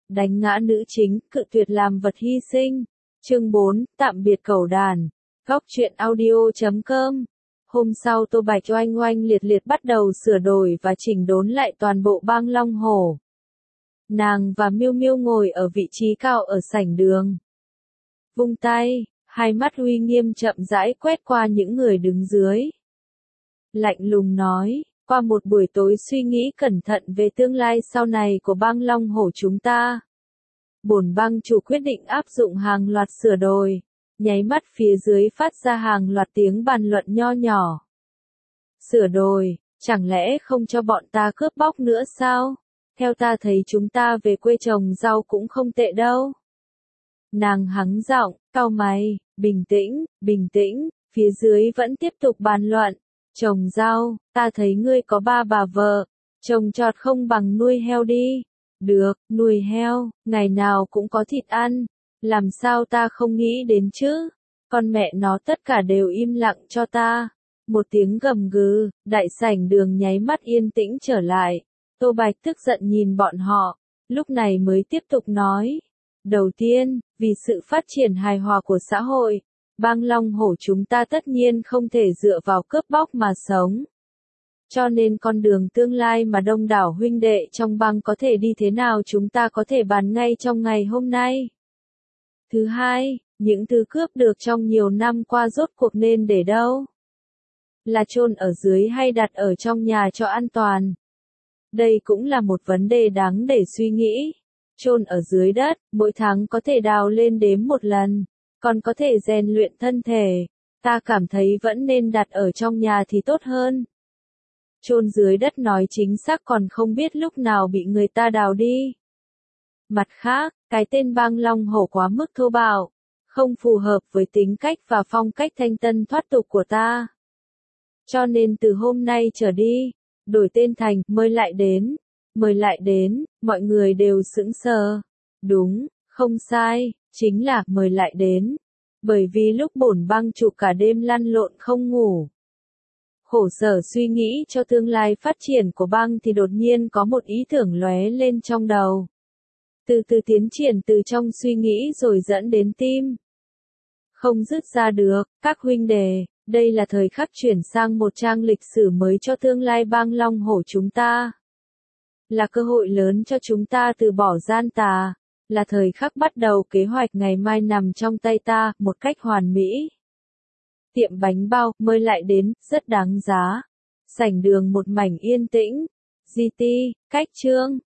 đánh ngã nữ chính, cự tuyệt làm vật hy sinh. Chương 4, tạm biệt cẩu đàn. Góc truyện audio.com. Hôm sau Tô Bạch oanh oanh liệt liệt bắt đầu sửa đổi và chỉnh đốn lại toàn bộ bang Long Hổ. Nàng và Miêu Miêu ngồi ở vị trí cao ở sảnh đường. Vung tay, hai mắt uy nghiêm chậm rãi quét qua những người đứng dưới. Lạnh lùng nói, qua một buổi tối suy nghĩ cẩn thận về tương lai sau này của bang Long Hổ chúng ta, bổn bang chủ quyết định áp dụng hàng loạt sửa đổi. Nháy mắt phía dưới phát ra hàng loạt tiếng bàn luận nho nhỏ. Sửa đổi, chẳng lẽ không cho bọn ta cướp bóc nữa sao? Theo ta thấy chúng ta về quê trồng rau cũng không tệ đâu. Nàng hắng giọng, cau mày, bình tĩnh, phía dưới vẫn tiếp tục bàn luận. Trồng rau, ta thấy ngươi có ba bà vợ, trồng trọt không bằng nuôi heo đi. Được, nuôi heo, ngày nào cũng có thịt ăn. Làm sao ta không nghĩ đến chứ? Con mẹ nó tất cả đều im lặng cho ta. Một tiếng gầm gừ, đại sảnh đường nháy mắt yên tĩnh trở lại. Tô Bạch tức giận nhìn bọn họ, lúc này mới tiếp tục nói. Đầu tiên, vì sự phát triển hài hòa của xã hội, bang Long Hổ chúng ta tất nhiên không thể dựa vào cướp bóc mà sống. Cho nên con đường tương lai mà đông đảo huynh đệ trong bang có thể đi thế nào chúng ta có thể bàn ngay trong ngày hôm nay. Thứ hai, những thứ cướp được trong nhiều năm qua rốt cuộc nên để đâu? Là chôn ở dưới hay đặt ở trong nhà cho an toàn? Đây cũng là một vấn đề đáng để suy nghĩ. Chôn ở dưới đất, mỗi tháng có thể đào lên đếm một lần, còn có thể rèn luyện thân thể. Ta cảm thấy vẫn nên đặt ở trong nhà thì tốt hơn. Chôn dưới đất nói chính xác còn không biết lúc nào bị người ta đào đi. Mặt khác, cái tên bang Long Hổ quá mức thô bạo, không phù hợp với tính cách và phong cách thanh tân thoát tục của ta. Cho nên từ hôm nay trở đi, đổi tên thành mời lại đến, mọi người đều sững sờ. Đúng, không sai, chính là mời lại đến. Bởi vì lúc bổn bang chủ cả đêm lăn lộn không ngủ, khổ sở suy nghĩ cho tương lai phát triển của bang thì đột nhiên có một ý tưởng lóe lên trong đầu. Từ từ tiến triển từ trong suy nghĩ rồi dẫn đến tim. Không dứt ra được, các huynh đệ, đây là thời khắc chuyển sang một trang lịch sử mới cho tương lai bang Long Hổ chúng ta. Là cơ hội lớn cho chúng ta từ bỏ gian tà, là thời khắc bắt đầu kế hoạch ngày mai nằm trong tay ta, một cách hoàn mỹ. Tiệm bánh bao, mời lại đến, rất đáng giá. Sảnh đường một mảnh yên tĩnh. GT, cách chương.